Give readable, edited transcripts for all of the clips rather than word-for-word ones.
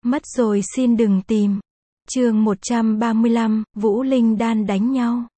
Mất rồi xin đừng tìm. Chương 135, Vũ Linh Đan đánh nhau.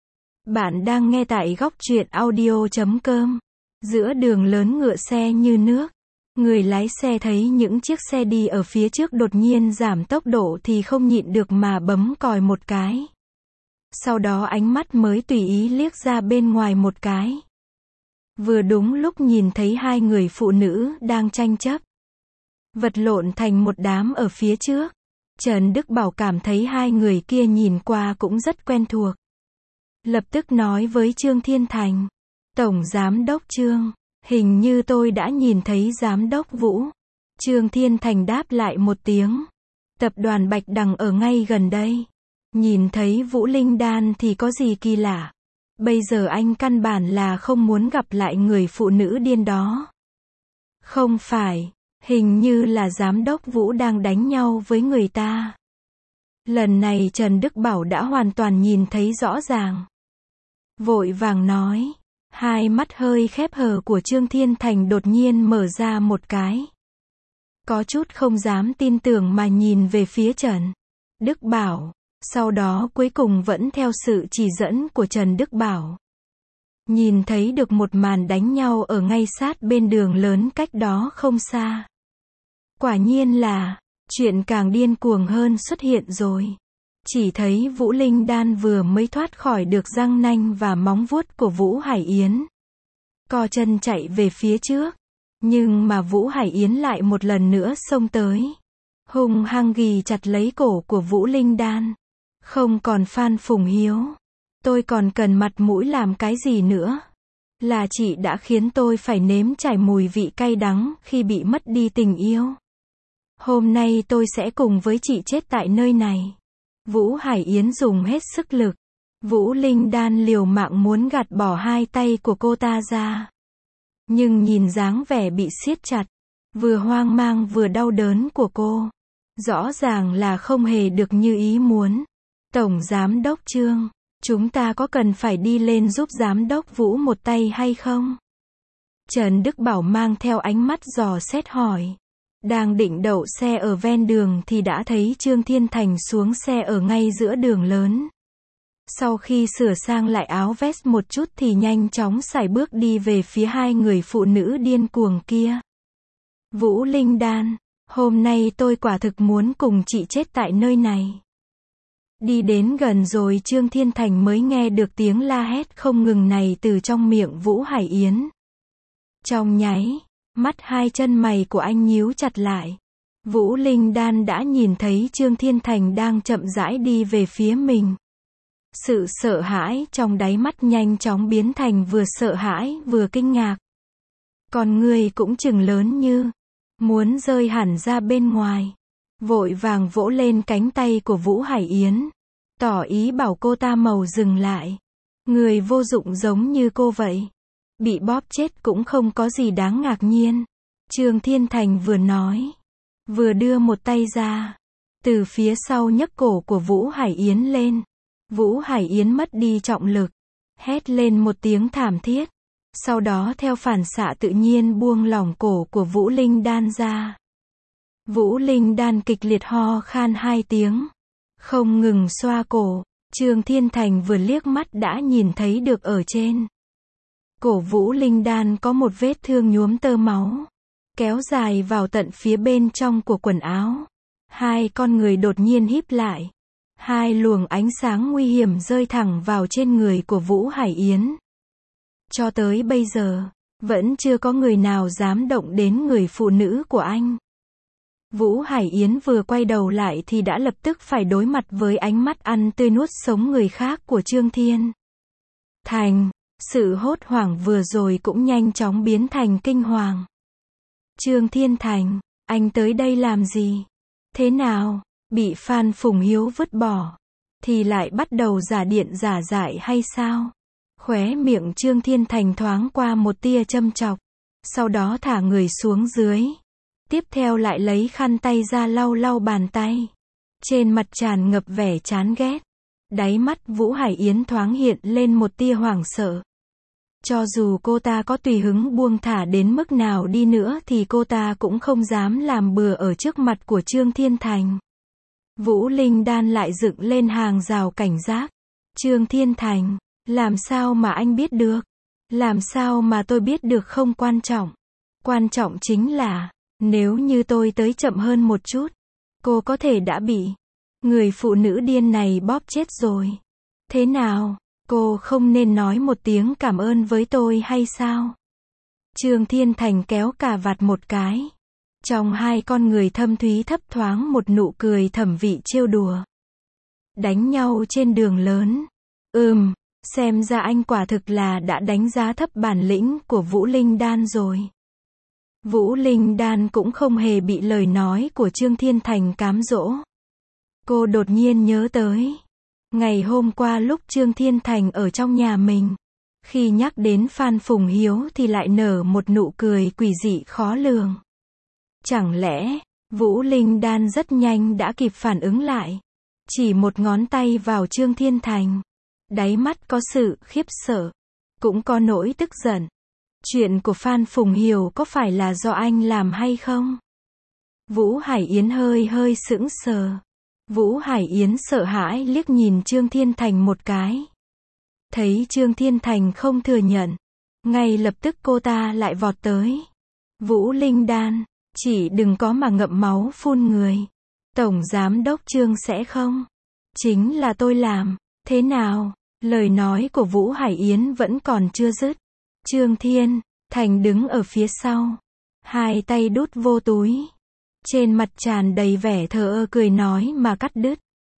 Bạn đang nghe tại góc truyện audio.com. Giữa đường lớn ngựa xe như nước. Người lái xe thấy những chiếc xe đi ở phía trước đột nhiên giảm tốc độ thì không nhịn được mà bấm còi một cái. Sau đó ánh mắt mới tùy ý liếc ra bên ngoài một cái. Vừa đúng lúc nhìn thấy hai người phụ nữ đang tranh chấp, vật lộn thành một đám ở phía trước. Trần Đức Bảo cảm thấy hai người kia nhìn qua cũng rất quen thuộc. Lập tức nói với Trương Thiên Thành. Tổng Giám đốc Trương, hình như tôi đã nhìn thấy Giám đốc Vũ. Trương Thiên Thành đáp lại một tiếng. Tập đoàn Bạch Đằng ở ngay gần đây. Nhìn thấy Vũ Linh Đan thì có gì kỳ lạ. Bây giờ anh căn bản là không muốn gặp lại người phụ nữ điên đó. Không phải, hình như là Giám đốc Vũ đang đánh nhau với người ta. Lần này Trần Đức Bảo đã hoàn toàn nhìn thấy rõ ràng. Vội vàng nói. Hai mắt hơi khép hờ của Trương Thiên Thành đột nhiên mở ra một cái. Có chút không dám tin tưởng mà nhìn về phía Trần Đức Bảo. Sau đó cuối cùng vẫn theo sự chỉ dẫn của Trần Đức Bảo. Nhìn thấy được một màn đánh nhau ở ngay sát bên đường lớn cách đó không xa. Quả nhiên là, chuyện càng điên cuồng hơn xuất hiện rồi. Chỉ thấy Vũ Linh Đan vừa mới thoát khỏi được răng nanh và móng vuốt của Vũ Hải Yến. Co chân chạy về phía trước. Nhưng mà Vũ Hải Yến lại một lần nữa xông tới. Hung hăng ghì chặt lấy cổ của Vũ Linh Đan. Không còn Phan Phùng Hiếu. Tôi còn cần mặt mũi làm cái gì nữa? Là chị đã khiến tôi phải nếm trải mùi vị cay đắng khi bị mất đi tình yêu. Hôm nay tôi sẽ cùng với chị chết tại nơi này. Vũ Hải Yến dùng hết sức lực. Vũ Linh Đan liều mạng muốn gạt bỏ hai tay của cô ta ra. Nhưng nhìn dáng vẻ bị siết chặt, vừa hoang mang vừa đau đớn của cô, rõ ràng là không hề được như ý muốn. Tổng Giám đốc Trương, chúng ta có cần phải đi lên giúp Giám đốc Vũ một tay hay không? Trần Đức Bảo mang theo ánh mắt dò xét hỏi. Đang định đậu xe ở ven đường thì đã thấy Trương Thiên Thành xuống xe ở ngay giữa đường lớn. Sau khi sửa sang lại áo vest một chút thì nhanh chóng sải bước đi về phía hai người phụ nữ điên cuồng kia. Vũ Linh Đan, hôm nay tôi quả thực muốn cùng chị chết tại nơi này. Đi đến gần rồi Trương Thiên Thành mới nghe được tiếng la hét không ngừng này từ trong miệng Vũ Hải Yến. Trong nháy mắt hai chân mày của anh nhíu chặt lại. Vũ Linh Đan đã nhìn thấy Trương Thiên Thành đang chậm rãi đi về phía mình. Sự sợ hãi trong đáy mắt nhanh chóng biến thành vừa sợ hãi vừa kinh ngạc. Còn người cũng chừng lớn như muốn rơi hẳn ra bên ngoài. Vội vàng vỗ lên cánh tay của Vũ Hải Yến. Tỏ ý bảo cô ta màu dừng lại. Người vô dụng giống như cô vậy. Bị bóp chết cũng không có gì đáng ngạc nhiên. Trương Thiên Thành vừa nói. Vừa đưa một tay ra. Từ phía sau nhấc cổ của Vũ Hải Yến lên. Vũ Hải Yến mất đi trọng lực. Hét lên một tiếng thảm thiết. Sau đó theo phản xạ tự nhiên buông lỏng cổ của Vũ Linh Đan ra. Vũ Linh Đan kịch liệt ho khan hai tiếng. Không ngừng xoa cổ. Trương Thiên Thành vừa liếc mắt đã nhìn thấy được ở trên cổ Vũ Linh Đan có một vết thương nhuốm tơ máu. Kéo dài vào tận phía bên trong của quần áo. Hai con người đột nhiên híp lại. Hai luồng ánh sáng nguy hiểm rơi thẳng vào trên người của Vũ Hải Yến. Cho tới bây giờ, vẫn chưa có người nào dám động đến người phụ nữ của anh. Vũ Hải Yến vừa quay đầu lại thì đã lập tức phải đối mặt với ánh mắt ăn tươi nuốt sống người khác của Trương Thiên Thành. Sự hốt hoảng vừa rồi cũng nhanh chóng biến thành kinh hoàng. Trương Thiên Thành, anh tới đây làm gì? Thế nào? Bị Phan Phùng Hiếu vứt bỏ thì lại bắt đầu giả điện giả dại hay sao? Khóe miệng Trương Thiên Thành thoáng qua một tia châm chọc. Sau đó thả người xuống dưới. Tiếp theo lại lấy khăn tay ra lau lau bàn tay. Trên mặt tràn ngập vẻ chán ghét. Đáy mắt Vũ Hải Yến thoáng hiện lên một tia hoảng sợ. Cho dù cô ta có tùy hứng buông thả đến mức nào đi nữa thì cô ta cũng không dám làm bừa ở trước mặt của Trương Thiên Thành. Vũ Linh Đan lại dựng lên hàng rào cảnh giác. Trương Thiên Thành, làm sao mà anh biết được? Làm sao mà tôi biết được không quan trọng. Quan trọng chính là, nếu như tôi tới chậm hơn một chút, cô có thể đã bị người phụ nữ điên này bóp chết rồi. Thế nào, cô không nên nói một tiếng cảm ơn với tôi hay sao? Trương Thiên Thành kéo cà vạt một cái. Trong hai con người thâm thúy thấp thoáng một nụ cười thẩm vị trêu đùa. Đánh nhau trên đường lớn. Xem ra anh quả thực là đã đánh giá thấp bản lĩnh của Vũ Linh Đan rồi. Vũ Linh Đan cũng không hề bị lời nói của Trương Thiên Thành cám dỗ. Cô đột nhiên nhớ tới. Ngày hôm qua lúc Trương Thiên Thành ở trong nhà mình. Khi nhắc đến Phan Phùng Hiếu thì lại nở một nụ cười quỷ dị khó lường. Chẳng lẽ, Vũ Linh Đan rất nhanh đã kịp phản ứng lại. Chỉ một ngón tay vào Trương Thiên Thành. Đáy mắt có sự khiếp sợ. Cũng có nỗi tức giận. Chuyện của Phan Phùng Hiếu có phải là do anh làm hay không? Vũ Hải Yến hơi sững sờ. Vũ Hải Yến sợ hãi liếc nhìn Trương Thiên Thành một cái. Thấy Trương Thiên Thành không thừa nhận. Ngay lập tức cô ta lại vọt tới. Vũ Linh Đan, chỉ đừng có mà ngậm máu phun người. Tổng Giám đốc Trương sẽ không. Chính là tôi làm. Thế nào? Lời nói của Vũ Hải Yến vẫn còn chưa dứt. Trương Thiên Thành đứng ở phía sau. Hai tay đút vô túi. Trên mặt tràn đầy vẻ thờ ơ cười nói mà cắt đứt.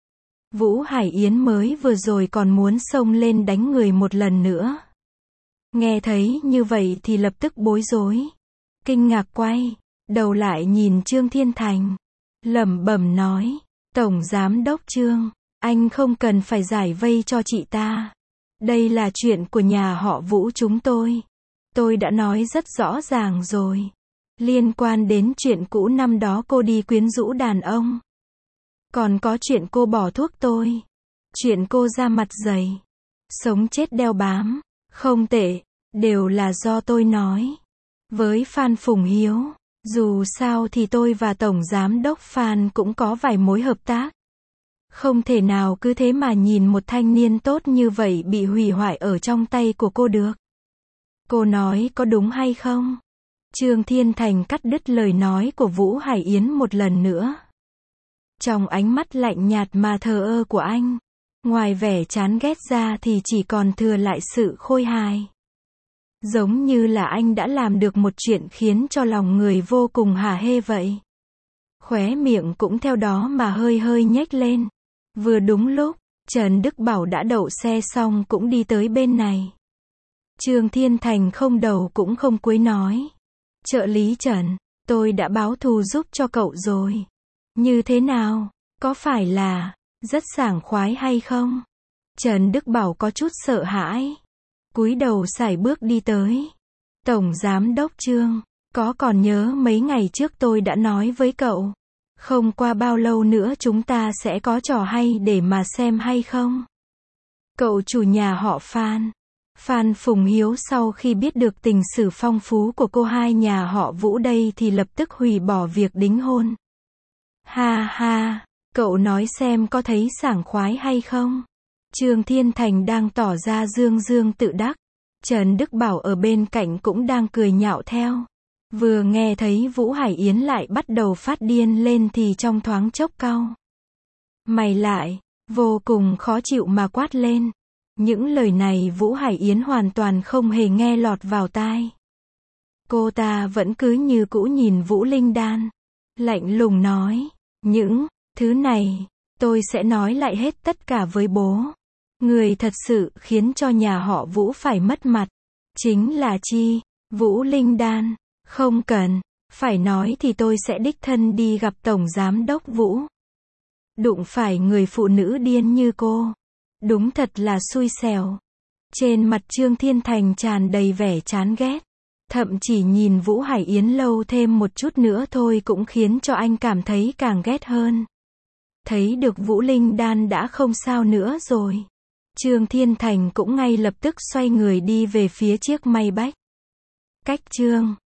Vũ Hải Yến mới vừa rồi còn muốn xông lên đánh người một lần nữa. Nghe thấy như vậy thì lập tức bối rối. Kinh ngạc quay đầu lại nhìn Trương Thiên Thành. Lẩm bẩm nói. Tổng Giám đốc Trương, anh không cần phải giải vây cho chị ta. Đây là chuyện của nhà họ Vũ chúng tôi. Tôi đã nói rất rõ ràng rồi. Liên quan đến chuyện cũ năm đó cô đi quyến rũ đàn ông. Còn có chuyện cô bỏ thuốc tôi. Chuyện cô ra mặt dày. Sống chết đeo bám. Không tệ. Đều là do tôi nói. Với Phan Phùng Hiếu. Dù sao thì tôi và Tổng Giám đốc Phan cũng có vài mối hợp tác. Không thể nào cứ thế mà nhìn một thanh niên tốt như vậy bị hủy hoại ở trong tay của cô được. Cô nói có đúng hay không? Trương Thiên Thành cắt đứt lời nói của Vũ Hải Yến một lần nữa. Trong ánh mắt lạnh nhạt mà thờ ơ của anh, ngoài vẻ chán ghét ra thì chỉ còn thừa lại sự khôi hài. Giống như là anh đã làm được một chuyện khiến cho lòng người vô cùng hả hê vậy. Khóe miệng cũng theo đó mà hơi nhếch lên. Vừa đúng lúc, Trần Đức Bảo đã đậu xe xong cũng đi tới bên này. Trương Thiên Thành không đầu cũng không cúi nói. Trợ lý Trần, tôi đã báo thù giúp cho cậu rồi. Như thế nào? Có phải là rất sảng khoái hay không? Trần Đức Bảo có chút sợ hãi. Cúi đầu sải bước đi tới. Tổng Giám đốc Trương, có còn nhớ mấy ngày trước tôi đã nói với cậu. Không qua bao lâu nữa chúng ta sẽ có trò hay để mà xem hay không? Cậu chủ nhà họ Phan. Phan Phùng Hiếu sau khi biết được tình sử phong phú của cô hai nhà họ Vũ đây thì lập tức hủy bỏ việc đính hôn. Ha ha, cậu nói xem có thấy sảng khoái hay không? Trương Thiên Thành đang tỏ ra dương tự đắc. Trần Đức Bảo ở bên cạnh cũng đang cười nhạo theo. Vừa nghe thấy Vũ Hải Yến lại bắt đầu phát điên lên thì trong thoáng chốc cau mày lại, vô cùng khó chịu mà quát lên. Những lời này Vũ Hải Yến hoàn toàn không hề nghe lọt vào tai. Cô ta vẫn cứ như cũ nhìn Vũ Linh Đan. Lạnh lùng nói, những thứ này, tôi sẽ nói lại hết tất cả với bố. Người thật sự khiến cho nhà họ Vũ phải mất mặt. Chính là chi? Vũ Linh Đan. Không cần, phải nói thì tôi sẽ đích thân đi gặp Tổng Giám đốc Vũ. Đụng phải người phụ nữ điên như cô. Đúng thật là xui xẻo. Trên mặt Trương Thiên Thành tràn đầy vẻ chán ghét. Thậm chỉ nhìn Vũ Hải Yến lâu thêm một chút nữa thôi cũng khiến cho anh cảm thấy càng ghét hơn. Thấy được Vũ Linh Đan đã không sao nữa rồi. Trương Thiên Thành cũng ngay lập tức xoay người đi về phía chiếc Maybach. Cách Trương